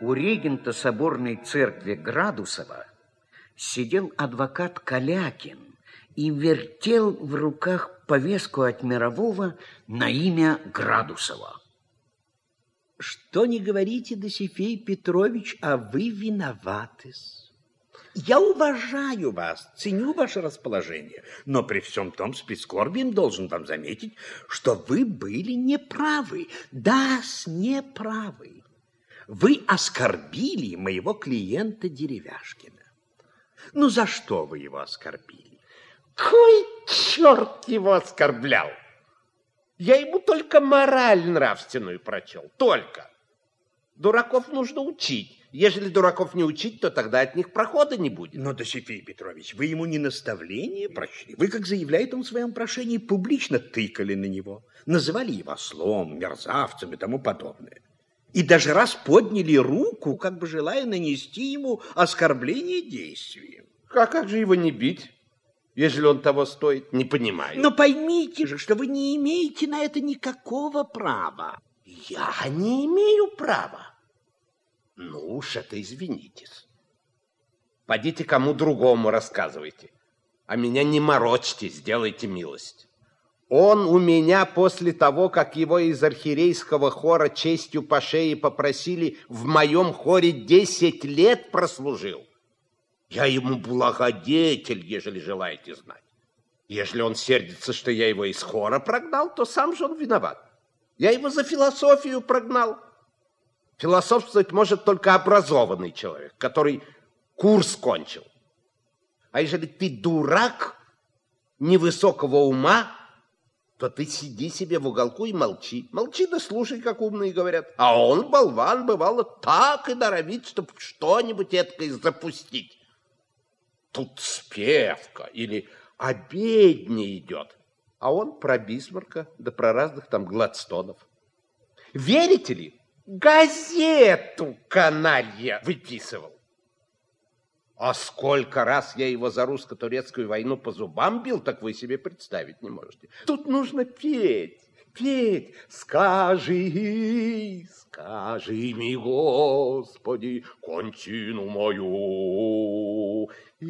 у регента соборной церкви Градусова сидел адвокат Калякин и вертел в руках повестку от мирового на имя Градусова. Что не говорите, Досифей Петрович, а вы виноваты-с. Я уважаю вас, ценю ваше расположение, но при всем том с прискорбием должен вам заметить, что вы были неправы. Да-с, неправы. Вы оскорбили моего клиента Деревяшкина. Ну, за что вы его оскорбили? Кой черт его оскорблял? Я ему только мораль нравственную прочел, только. Дураков нужно учить. Ежели дураков не учить, то тогда от них прохода не будет. Но, Досифей Петрович, вы ему не наставление прочли. Вы, как заявляет он в своем прошении, публично тыкали на него, называли его ослом, мерзавцем и тому подобное. И даже раз подняли руку, как бы желая нанести ему оскорбление действием. А как же его не бить, ежели он того стоит? Не понимаю. Но поймите же, что вы не имеете на это никакого права. Я не имею права. Ну уж это извинитесь. Пойдите кому другому рассказывайте. А меня не морочьте, сделайте милость. Он у меня после того, как его из архиерейского хора честью по шее попросили, в моем хоре 10 лет прослужил. Я ему благодетель, ежели желаете знать. Ежели он сердится, что я его из хора прогнал, то сам же он виноват. Я его за философию прогнал. Философствовать может только образованный человек, который курс кончил. А ежели ты дурак, невысокого ума, то ты сиди себе в уголку и молчи. Молчи да слушай, как умные говорят. А он, болван, бывало, так и норовит, чтобы что-нибудь эткое запустить. Тут спевка или обедня идет. А он про Бисмарка да про разных там Гладстонов. Верите ли? Газету каналья выписывал. А сколько раз я его за русско-турецкую войну по зубам бил, так вы себе представить не можете. Тут нужно петь, петь. Скажи, скажи мне, Господи, кончину мою.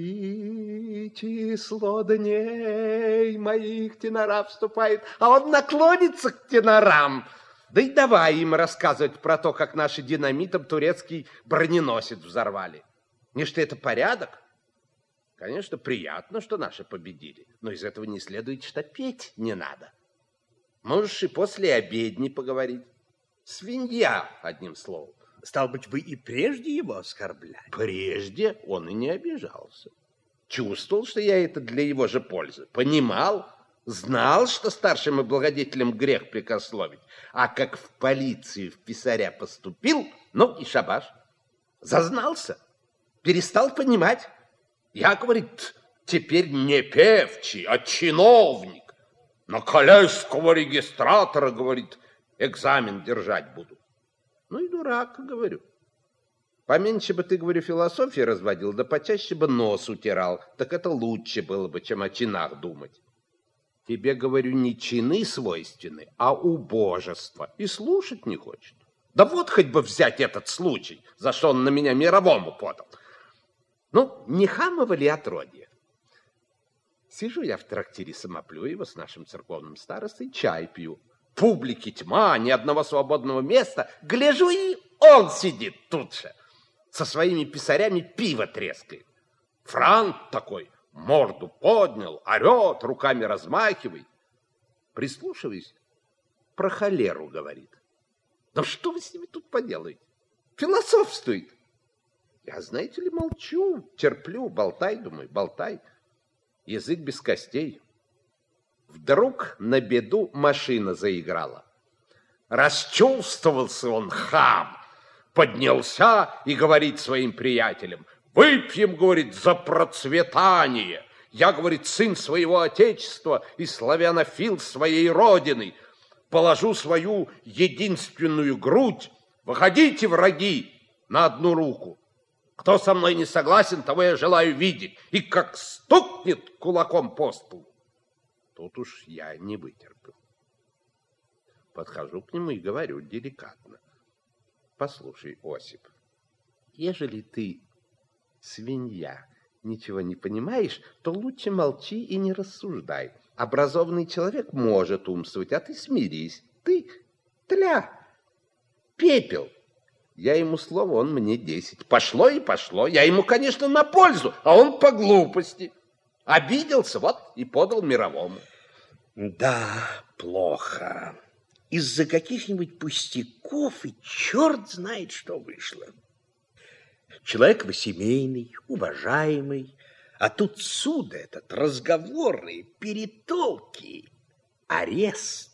И число дней моих тенора вступает, а он наклонится к тенорам. Да и давай им рассказывать про то, как наши динамитом турецкий броненосец взорвали. Не что это порядок? Конечно, приятно, что наши победили, но из этого не следует, что петь не надо. Можешь и после обедни поговорить. Свинья, одним словом. Стало быть, вы и прежде его оскорбляли? Прежде он и не обижался. Чувствовал, что я это для его же пользы. Понимал, знал, что старшим и благодетелем грех прикословить. А как в полицию в писаря поступил, ну и шабаш. Зазнался, перестал понимать. Я, говорит, теперь не певчий, а чиновник. На коллежского регистратора, говорит, экзамен держать буду. Ну и дурак, говорю. Поменьше бы ты, говорю, философии разводил, да почаще бы нос утирал. Так это лучше было бы, чем о чинах думать. Тебе, говорю, не чины свойственны, а убожество. И слушать не хочет. Да вот хоть бы взять этот случай, за что он на меня мировому подал. Ну, не хамово ли отродье? Сижу я в трактире Самоплюева с нашим церковным старостой, чай пью. Публики тьма, ни одного свободного места. Гляжу, и он сидит тут же. Со своими писарями пиво трескает. Франт такой, морду поднял, орет, руками размахивает. Прислушиваясь, про холеру говорит. Да что вы с ними тут поделаете? Философствует. Я, знаете ли, молчу, терплю, болтай, думаю, болтай. Язык без костей. Вдруг на беду машина заиграла. Расчувствовался он, хам, поднялся и говорит своим приятелям: выпьем, говорит, за процветание. Я, говорит, сын своего отечества и славянофил своей родины. Положу свою единственную грудь. Выходите, враги, на одну руку. Кто со мной не согласен, того я желаю видеть. И как стукнет кулаком по столу. Тут уж я не вытерпел. Подхожу к нему и говорю деликатно: послушай, Осип, ежели ты, свинья, ничего не понимаешь, то лучше молчи и не рассуждай. Образованный человек может умствовать, а ты смирись. Ты тля, пепел. Я ему слово, он мне 10. Пошло и пошло. Я ему, конечно, на пользу, а он по глупости. Обиделся, вот, и подал мировому. Да, плохо. Из-за каких-нибудь пустяков и черт знает, что вышло. Человек вы семейный, уважаемый, а тут суд этот, разговоры, перетолки, арест.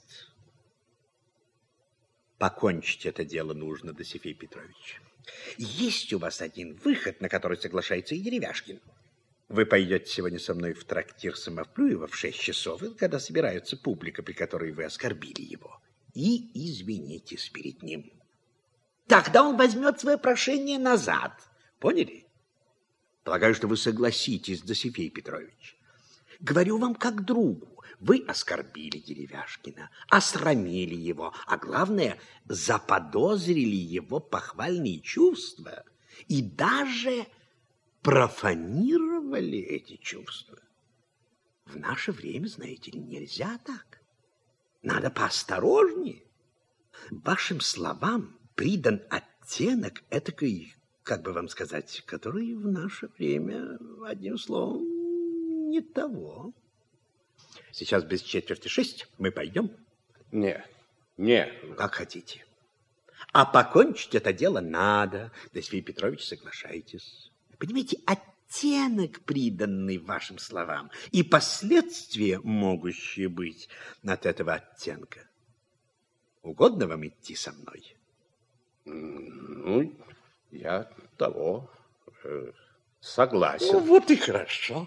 Покончить это дело нужно, Досифей Петрович. Есть у вас один выход, на который соглашается и Деревяшкин. Вы пойдете сегодня со мной в трактир Самоплюева в 6 часов, когда собирается публика, при которой вы оскорбили его, и извинитесь перед ним. Тогда он возьмет свое прошение назад. Поняли? Полагаю, что вы согласитесь, Досифей Петрович. Говорю вам как другу. Вы оскорбили Деревяшкина, осрамили его, а главное, заподозрили его похвальные чувства и даже профанировали эти чувства. В наше время, знаете ли, нельзя так. Надо поосторожнее. Вашим словам придан оттенок этакой, как бы вам сказать, который в наше время, одним словом, не того. Сейчас без 5:45 мы пойдем? Не. Как хотите. А покончить это дело надо. Досифей Петрович, соглашайтесь. Понимаете, оттенок, приданный вашим словам, и последствия, могущие быть от этого оттенка. Угодно вам идти со мной? Ну, я того согласен. Ну, вот и хорошо.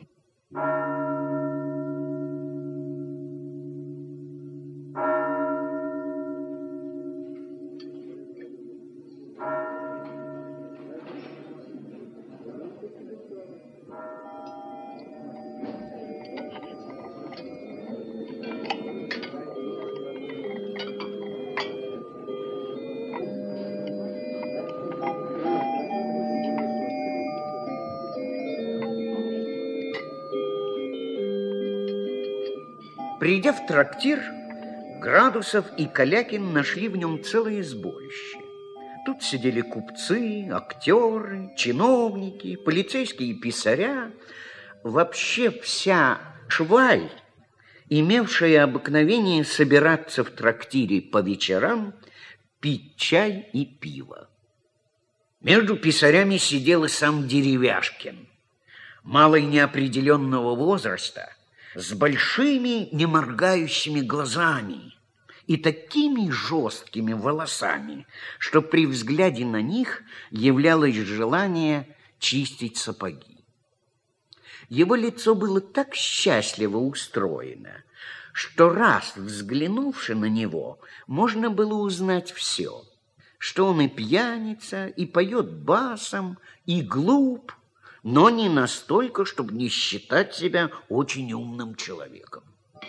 Придя в трактир, Градусов и Калякин нашли в нем целое сборище. Тут сидели купцы, актеры, чиновники, полицейские писаря. Вообще вся шваль, имевшая обыкновение собираться в трактире по вечерам, пить чай и пиво. Между писарями сидел и сам Деревяшкин, малый неопределенного возраста, с большими неморгающими глазами и такими жесткими волосами, что при взгляде на них являлось желание чистить сапоги. Его лицо было так счастливо устроено, что раз взглянувши на него, можно было узнать все, что он и пьяница, и поет басом, и глуп, но не настолько, чтобы не считать себя очень умным человеком.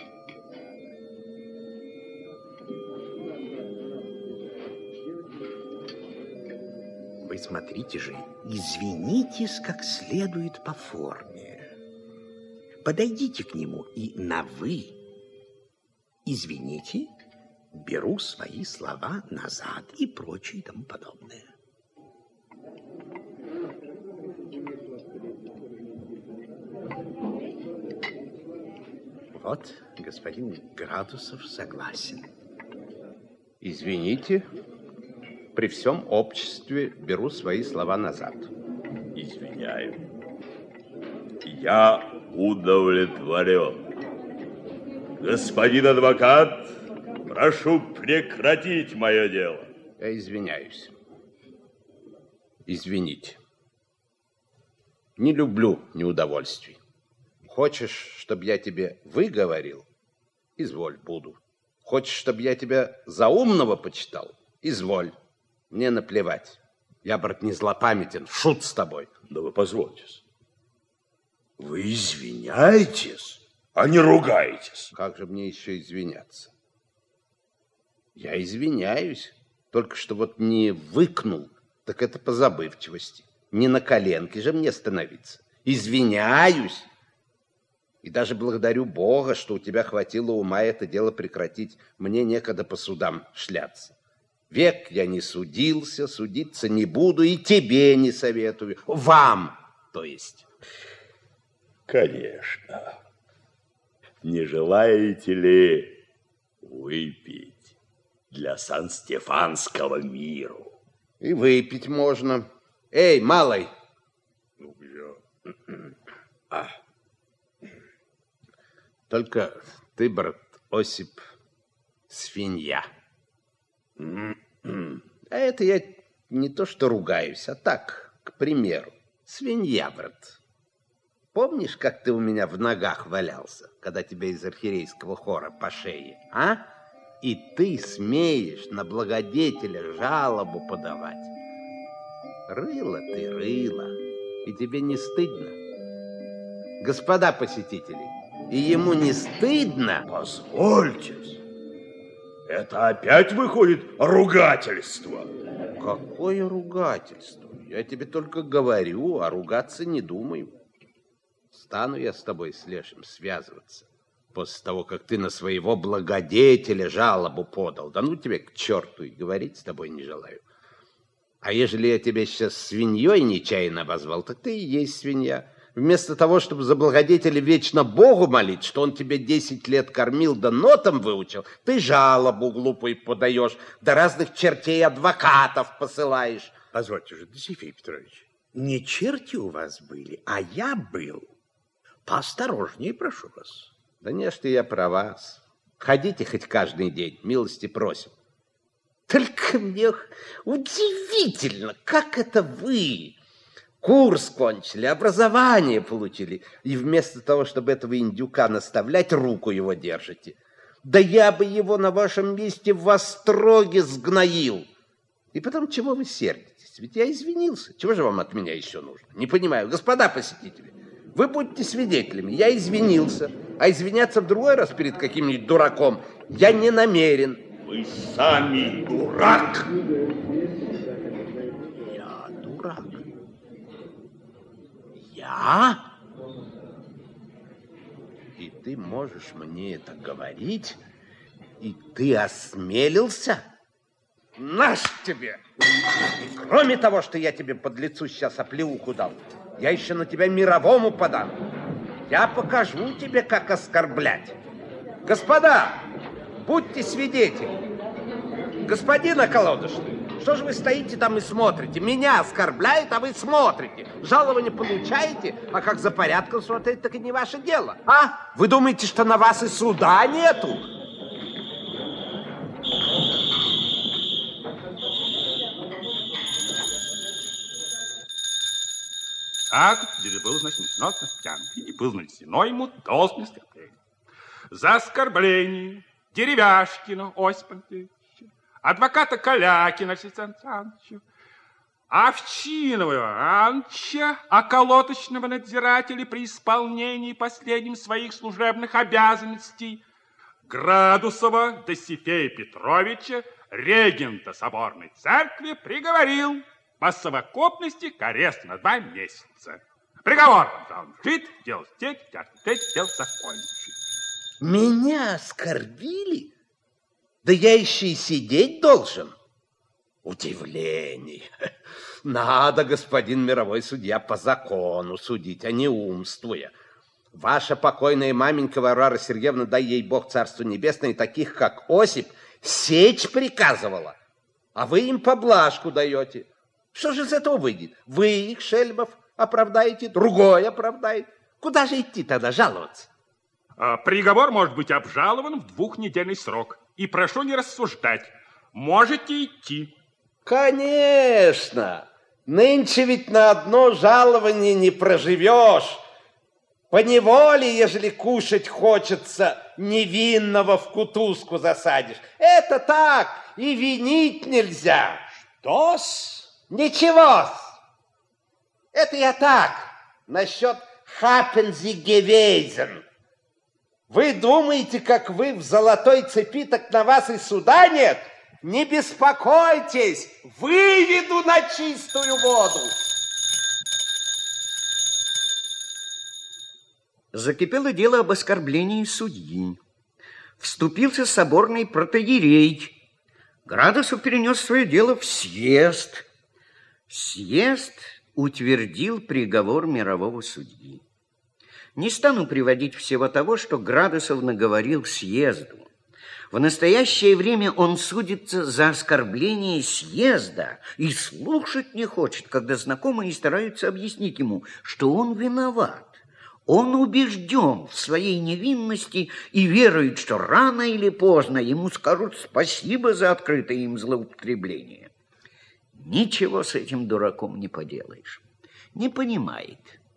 Вы смотрите же, извинитесь как следует по форме. Подойдите к нему и на «вы». Извините, беру свои слова назад и прочее тому подобное. Вот господин Градусов согласен. Извините, при всем обществе беру свои слова назад. Извиняю. Я удовлетворен. Господин адвокат, прошу прекратить мое дело. Я извиняюсь. Извините. Не люблю неудовольствий. Хочешь, чтобы я тебе выговорил? Изволь, буду. Хочешь, чтобы я тебя за умного почитал? Изволь. Мне наплевать. Я, брат, не злопамятен. Шут с тобой. Да вы позвольтесь. Вы извиняетесь, а не ругаетесь. Как же мне еще извиняться? Я извиняюсь. Только что вот не выкнул, так это по забывчивости. Не на коленке же мне становиться. Извиняюсь. И даже благодарю Бога, что у тебя хватило ума это дело прекратить. Мне некогда по судам шляться. Век я не судился, судиться не буду и тебе не советую. Вам, то есть. Конечно. Не желаете ли выпить для Сан-Стефанского миру? И выпить можно. Эй, малый. Ну, где? Только ты, брат Осип, свинья. А это я не то что ругаюсь, а так, к примеру. Свинья, брат. Помнишь, как ты у меня в ногах валялся, когда тебя из архиерейского хора по шее, а? И ты смеешь на благодетеля жалобу подавать. Рыло ты, рыло, и тебе не стыдно? Господа посетители, и ему не стыдно? Позвольтесь. Это опять выходит ругательство. Какое ругательство? Я тебе только говорю, а ругаться не думаю. Стану я с тобой с Лешим связываться после того, как ты на своего благодетеля жалобу подал. Да ну тебе к черту, и говорить с тобой не желаю. А ежели я тебя сейчас свиньей нечаянно обозвал, так ты и есть свинья. Вместо того, чтобы за благодетеля вечно Богу молить, что он тебе 10 лет кормил да нотам выучил, ты жалобу глупую подаешь, да разных чертей адвокатов посылаешь. Позвольте же, Досифей Петрович, не черти у вас были, а я был. Поосторожнее, прошу вас. Да не, что я про вас. Ходите хоть каждый день, милости просим. Только мне удивительно, как это вы курс кончили, образование получили, и вместо того, чтобы этого индюка наставлять, руку его держите. Да я бы его на вашем месте в остроге сгноил. И потом, чего вы сердитесь? Ведь я извинился. Чего же вам от меня еще нужно? Не понимаю. Господа посетители, вы будьте свидетелями. Я извинился. А извиняться в другой раз перед каким-нибудь дураком я не намерен. Вы сами дурак. Я дурак. Я? И ты можешь мне это говорить? И ты осмелился? Наш тебе! И кроме того, что я тебе под лицу сейчас оплеуху дал, я еще на тебя мировому подам. Я покажу тебе, как оскорблять. Господа, будьте свидетели. Господин околодочный, что же вы стоите там и смотрите? Меня оскорбляют, а вы смотрите. Жалование получаете, а как за порядком смотреть, так и не ваше дело. А? Вы думаете, что на вас и суда нету? Так, где был, значит, несносно пьянки, и был нанесено ему должность терпения. За оскорбление Деревяшкина Осипа Андреевича, адвоката Калякина Александра Александровича, Овчинова Ивановича, околоточного надзирателя при исполнении последним своих служебных обязанностей, Градусова Досифея Петровича, регента соборной церкви, приговорил по совокупности к аресту на 2 месяца. Приговор звучит, дело стечь, дело закончить. Меня оскорбили? Да я еще и сидеть должен. Удивление. Надо, господин мировой судья, по закону судить, а не умствуя. Ваша покойная маменька Варвара Сергеевна, дай ей Бог царство небесное, таких как Осип, сечь приказывала, а вы им поблажку даете. Что же из этого выйдет? Вы их, шельмов, оправдаете, другой оправдает. Куда же идти тогда жаловаться? Приговор может быть обжалован в 2-недельный срок. И прошу не рассуждать. Можете идти. Конечно. Нынче ведь на одно жалование не проживешь. Поневоле, ежели кушать хочется, невинного в кутузку засадишь. Это так, и винить нельзя. Что-с? Ничего-с. Это я так, насчет Хапензи-Гевейзен. Вы думаете, как вы в золотой цепи, так на вас и суда нет? Не беспокойтесь, выведу на чистую воду. Закипело дело об оскорблении судьи. Вступился соборный протоиерей. Градусов перенес свое дело в съезд. Съезд утвердил приговор мирового судьи. Не стану приводить всего того, что Градусов наговорил съезду. В настоящее время он судится за оскорбление съезда и слушать не хочет, когда знакомые стараются объяснить ему, что он виноват. Он убежден в своей невинности и верует, что рано или поздно ему скажут спасибо за открытое им злоупотребление. Ничего с этим дураком не поделаешь. Не понимает.